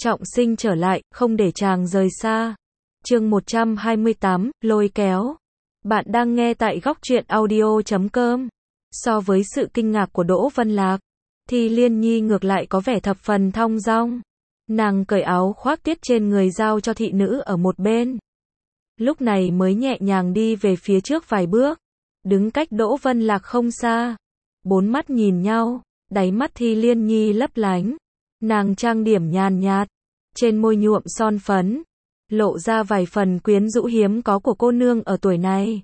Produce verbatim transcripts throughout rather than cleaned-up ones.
trọng sinh trở lại, không để chàng rời xa. Chương một trăm hai mươi tám, lôi kéo. Bạn đang nghe tại góc truyện audio chấm com. So với sự kinh ngạc của Đỗ Vân Lạc, thì Liên Nhi ngược lại có vẻ thập phần thong dong. Nàng cởi áo khoác tiết trên người giao cho thị nữ ở một bên. Lúc này mới nhẹ nhàng đi về phía trước vài bước, đứng cách Đỗ Vân Lạc không xa. Bốn mắt nhìn nhau, đáy mắt thì Liên Nhi lấp lánh. Nàng trang điểm nhàn nhạt, trên môi nhuộm son phấn, lộ ra vài phần quyến rũ hiếm có của cô nương ở tuổi này.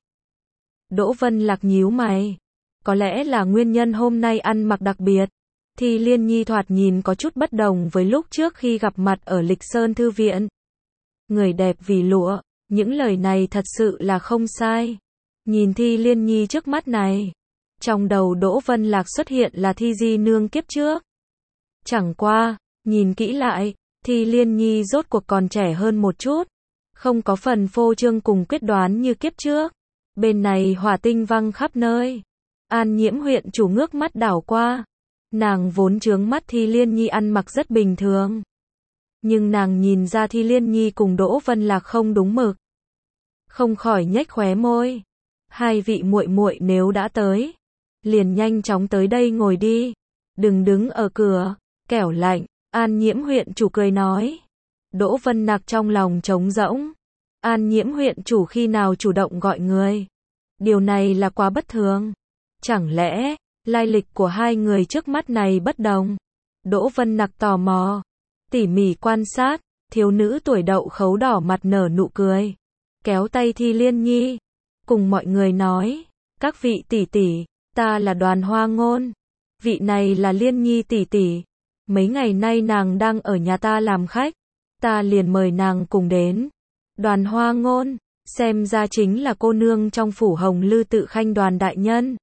Đỗ Vân Lạc nhíu mày, có lẽ là nguyên nhân hôm nay ăn mặc đặc biệt, thì Liên Nhi thoạt nhìn có chút bất đồng với lúc trước khi gặp mặt ở Lịch Sơn Thư Viện. Người đẹp vì lụa, những lời này thật sự là không sai. Nhìn Thi Liên Nhi trước mắt này, trong đầu Đỗ Vân Lạc xuất hiện là Thi Di Nương kiếp trước. Chẳng qua, nhìn kỹ lại, Thi Liên Nhi rốt cuộc còn trẻ hơn một chút, không có phần phô trương cùng quyết đoán như kiếp trước. Bên này hỏa tinh văng khắp nơi. An Nhiễm huyện chủ ngước mắt đảo qua. Nàng vốn chướng mắt Thi Liên Nhi ăn mặc rất bình thường, nhưng nàng nhìn ra Thi Liên Nhi cùng Đỗ Vân Lạc không đúng mực, không khỏi nhếch khóe môi. Hai vị muội muội nếu đã tới, liền nhanh chóng tới đây ngồi đi, đừng đứng ở cửa, kẻo lạnh. An Nhiễm huyện chủ cười nói. Đỗ Vân Lạc trong lòng trống rỗng. An Nhiễm huyện chủ khi nào chủ động gọi người? Điều này là quá bất thường. Chẳng lẽ lai lịch của hai người trước mắt này bất đồng? Đỗ Vân Lạc tò mò, tỉ mỉ quan sát. Thiếu nữ tuổi đậu khấu đỏ mặt nở nụ cười, kéo tay Thi Liên Nhi, cùng mọi người nói: các vị tỷ tỷ, ta là Đoàn Hoa Ngôn, vị này là Liên Nhi tỷ tỷ. Mấy ngày nay nàng đang ở nhà ta làm khách, ta liền mời nàng cùng đến. Đoàn Hoa Ngôn, xem ra chính là cô nương trong phủ Hồng Lư Tự Khanh Đoàn đại nhân.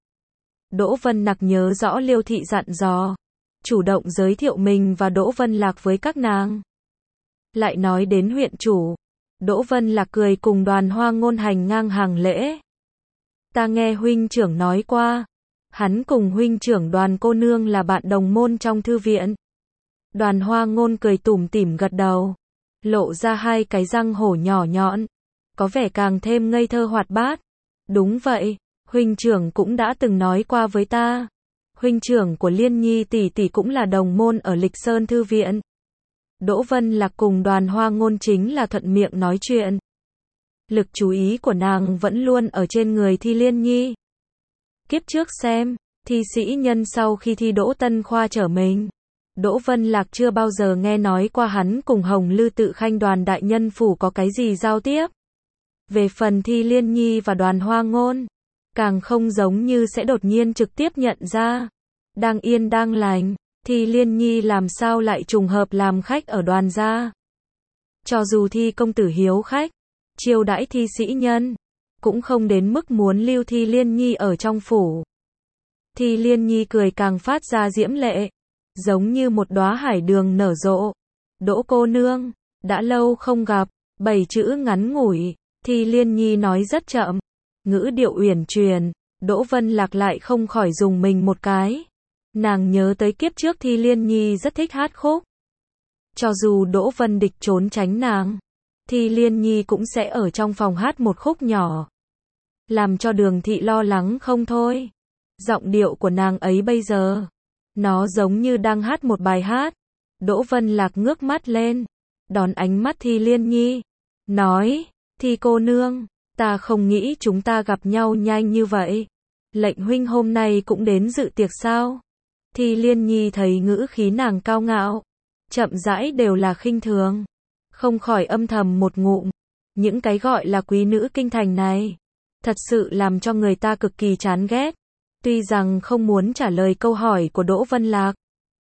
Đỗ Vân Lạc nhớ rõ Liêu thị dặn dò, chủ động giới thiệu mình và Đỗ Vân Lạc với các nàng. Lại nói đến huyện chủ, Đỗ Vân Lạc cười cùng Đoàn Hoa Ngôn hành ngang hàng lễ. Ta nghe huynh trưởng nói qua, hắn cùng huynh trưởng Đoàn cô nương là bạn đồng môn trong thư viện. Đoàn Hoa Ngôn cười tủm tỉm gật đầu, lộ ra hai cái răng hổ nhỏ nhọn, có vẻ càng thêm ngây thơ hoạt bát. Đúng vậy, huynh trưởng cũng đã từng nói qua với ta. Huynh trưởng của Liên Nhi tỷ tỷ cũng là đồng môn ở Lịch Sơn Thư Viện. Đỗ Vân Lạc cùng Đoàn Hoa Ngôn chính là thuận miệng nói chuyện. Lực chú ý của nàng vẫn luôn ở trên người Thi Liên Nhi. Kiếp trước xem, thi sĩ nhân sau khi thi đỗ tân khoa trở mình, Đỗ Vân Lạc chưa bao giờ nghe nói qua hắn cùng Hồng Lư Tự Khanh Đoàn đại nhân phủ có cái gì giao tiếp. Về phần Thi Liên Nhi và Đoàn Hoa Ngôn, càng không giống như sẽ đột nhiên trực tiếp nhận ra. Đang yên đang lành, Thi Liên Nhi làm sao lại trùng hợp làm khách ở Đoàn gia. Cho dù Thi công tử hiếu khách, chiêu đãi thi sĩ nhân, cũng không đến mức muốn lưu Thi Liên Nhi ở trong phủ. Thi Liên Nhi cười càng phát ra diễm lệ, giống như một đóa hải đường nở rộ. Đỗ cô nương, đã lâu không gặp. Bảy chữ ngắn ngủi, Thi Liên Nhi nói rất chậm, ngữ điệu uyển chuyển. Đỗ Vân Lạc lại không khỏi dùng mình một cái. Nàng nhớ tới kiếp trước Thi Liên Nhi rất thích hát khúc. Cho dù Đỗ Vân Địch trốn tránh nàng, Thi Liên Nhi cũng sẽ ở trong phòng hát một khúc nhỏ, làm cho Đường Thị lo lắng không thôi. Giọng điệu của nàng ấy bây giờ, nó giống như đang hát một bài hát. Đỗ Vân Lạc ngước mắt lên, đón ánh mắt Thi Liên Nhi, nói: Thi cô nương, ta không nghĩ chúng ta gặp nhau nhanh như vậy. Lệnh huynh hôm nay cũng đến dự tiệc sao? Thi Liên Nhi thấy ngữ khí nàng cao ngạo, chậm rãi đều là khinh thường, không khỏi âm thầm một ngụm. Những cái gọi là quý nữ kinh thành này, thật sự làm cho người ta cực kỳ chán ghét. Tuy rằng không muốn trả lời câu hỏi của Đỗ Vân Lạc,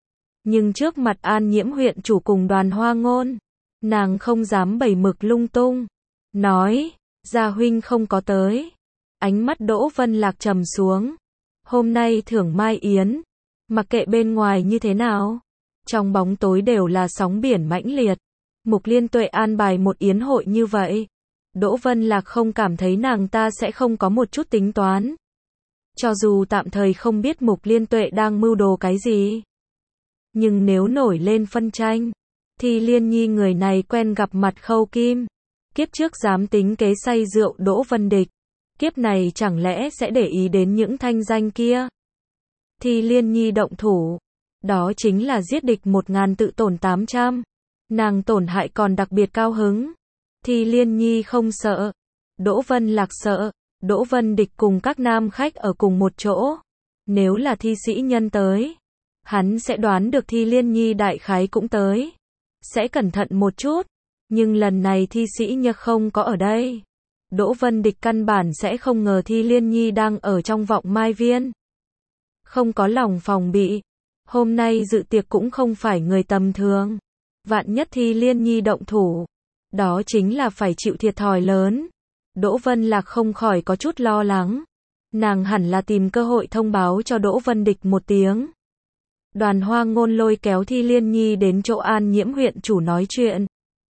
nhưng trước mặt An Nhiễm huyện chủ cùng Đoàn Hoa Ngôn, nàng không dám bày mực lung tung. Nói: gia huynh không có tới. Ánh mắt Đỗ Vân Lạc trầm xuống. Hôm nay thưởng mai yến, mặc kệ bên ngoài như thế nào, trong bóng tối đều là sóng biển mãnh liệt. Mục Liên Tuệ an bài một yến hội như vậy, Đỗ Vân Lạc không cảm thấy nàng ta sẽ không có một chút tính toán. Cho dù tạm thời không biết Mục Liên Tuệ đang mưu đồ cái gì, nhưng nếu nổi lên phân tranh, Thi Liên Nhi người này quen gặp mặt Khâu Kim. Kiếp trước dám tính kế say rượu Đỗ Vân Địch. Kiếp này chẳng lẽ sẽ để ý đến những thanh danh kia? Thi Liên Nhi động thủ. Đó chính là giết địch một ngàn tự tổn tám trăm. Nàng tổn hại còn đặc biệt cao hứng. Thi Liên Nhi không sợ. Đỗ Vân Lạc sợ. Đỗ Vân Địch cùng các nam khách ở cùng một chỗ. Nếu là thi sĩ nhân tới, hắn sẽ đoán được Thi Liên Nhi đại khái cũng tới. Sẽ cẩn thận một chút. Nhưng lần này thi sĩ nhân không có ở đây. Đỗ Vân Địch căn bản sẽ không ngờ Thi Liên Nhi đang ở trong vọng mai viên. Không có lòng phòng bị. Hôm nay dự tiệc cũng không phải người tầm thường. Vạn nhất Thi Liên Nhi động thủ. Đó chính là phải chịu thiệt thòi lớn. Đỗ Vân Lạc không khỏi có chút lo lắng. Nàng hẳn là tìm cơ hội thông báo cho Đỗ Vân Địch một tiếng. Đoàn Hoa Ngôn lôi kéo Thi Liên Nhi đến chỗ An Nhiễm huyện chủ nói chuyện.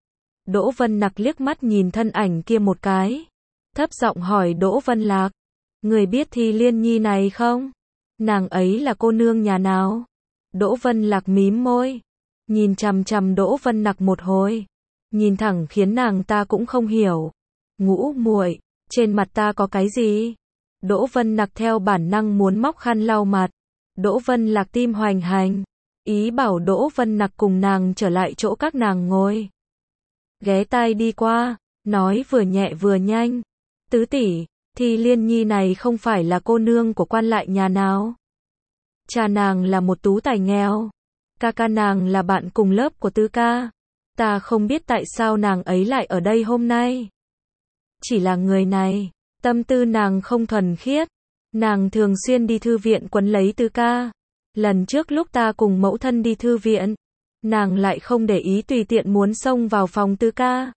Đỗ Vân Nặc liếc mắt nhìn thân ảnh kia một cái. Thấp giọng hỏi Đỗ Vân Lạc. Người biết Thi Liên Nhi này không? Nàng ấy là cô nương nhà nào? Đỗ Vân Lạc mím môi. Nhìn chằm chằm Đỗ Vân Nặc một hồi. Nhìn thẳng khiến nàng ta cũng không hiểu. Ngũ muội, trên mặt ta có cái gì? Đỗ Vân Nặc theo bản năng muốn móc khăn lau mặt. Đỗ Vân Lạc tim hoành hành. Ý bảo Đỗ Vân Nặc cùng nàng trở lại chỗ các nàng ngồi. Ghé tai đi qua, nói vừa nhẹ vừa nhanh. Tứ tỷ, Thi Liên Nhi này không phải là cô nương của quan lại nhà nào? Cha nàng là một tú tài nghèo. Ca ca nàng là bạn cùng lớp của Tứ ca. Ta không biết tại sao nàng ấy lại ở đây hôm nay. Chỉ là người này, tâm tư nàng không thuần khiết. Nàng thường xuyên đi thư viện quấn lấy Tứ ca. Lần trước lúc ta cùng mẫu thân đi thư viện, nàng lại không để ý tùy tiện muốn xông vào phòng Tứ ca.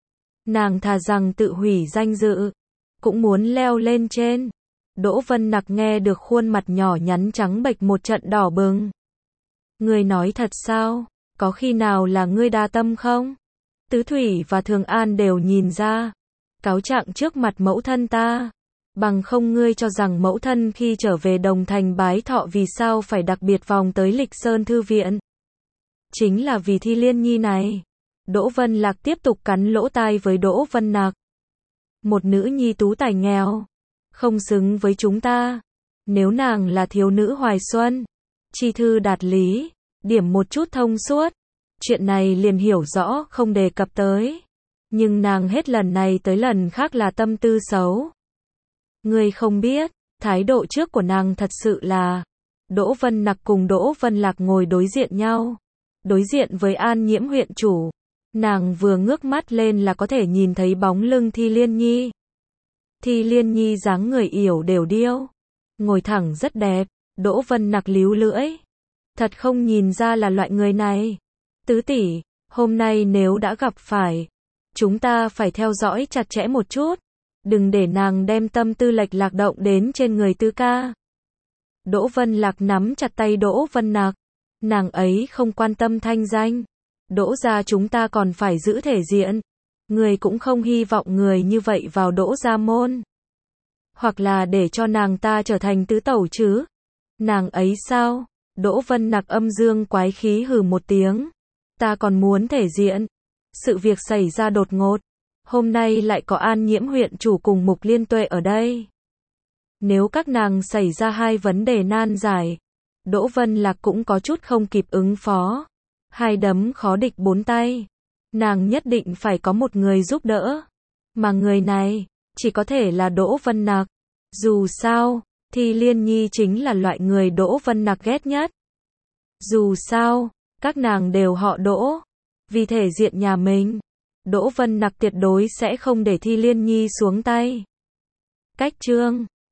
Nàng thà rằng tự hủy danh dự, cũng muốn leo lên trên. Đỗ Vân Nặc nghe được khuôn mặt nhỏ nhắn trắng bệch một trận đỏ bừng. Ngươi nói thật sao? Có khi nào là ngươi đa tâm không? Tứ Thủy và Thường An đều nhìn ra. Cáo trạng trước mặt mẫu thân ta. Bằng không ngươi cho rằng mẫu thân khi trở về Đồng Thành bái thọ vì sao phải đặc biệt vòng tới Lịch Sơn Thư viện? Chính là vì Thi Liên Nhi này. Đỗ Vân Lạc tiếp tục cắn lỗ tai với Đỗ Vân Nặc. Một nữ nhi tú tài nghèo. Không xứng với chúng ta. Nếu nàng là thiếu nữ hoài xuân. Chi thư đạt lý. Điểm một chút thông suốt. Chuyện này liền hiểu rõ không đề cập tới. Nhưng nàng hết lần này tới lần khác là tâm tư xấu. Ngươi không biết, thái độ trước của nàng thật sự là. Đỗ Vân Nặc cùng Đỗ Vân Lạc ngồi đối diện nhau. Đối diện với An Nhiễm huyện chủ. Nàng vừa ngước mắt lên là có thể nhìn thấy bóng lưng Thi Liên Nhi. Thi Liên Nhi dáng người yểu đều điêu. Ngồi thẳng rất đẹp. Đỗ Vân Nặc líu lưỡi. Thật không nhìn ra là loại người này. Tứ tỷ, hôm nay nếu đã gặp phải, chúng ta phải theo dõi chặt chẽ một chút. Đừng để nàng đem tâm tư lệch lạc động đến trên người Tứ ca. Đỗ Vân Lạc nắm chặt tay Đỗ Vân Nặc. Nàng ấy không quan tâm thanh danh. Đỗ gia chúng ta còn phải giữ thể diện. Người cũng không hy vọng người như vậy vào Đỗ gia môn. Hoặc là để cho nàng ta trở thành tứ tẩu chứ. Nàng ấy sao? Đỗ Vân Nặc âm dương quái khí hừ một tiếng. Ta còn muốn thể diện. Sự việc xảy ra đột ngột. Hôm nay lại có An Nhiễm huyện chủ cùng Mục Liên Tuệ ở đây. Nếu các nàng xảy ra hai vấn đề nan giải, Đỗ Vân Lạc cũng có chút không kịp ứng phó. Hai đấm khó địch bốn tay. Nàng nhất định phải có một người giúp đỡ. Mà người này, chỉ có thể là Đỗ Vân Nặc. Dù sao, Thi Liên Nhi chính là loại người Đỗ Vân Nặc ghét nhất. Dù sao, các nàng đều họ Đỗ. Vì thể diện nhà mình, Đỗ Vân Nặc tuyệt đối sẽ không để Thi Liên Nhi xuống tay. Cách chương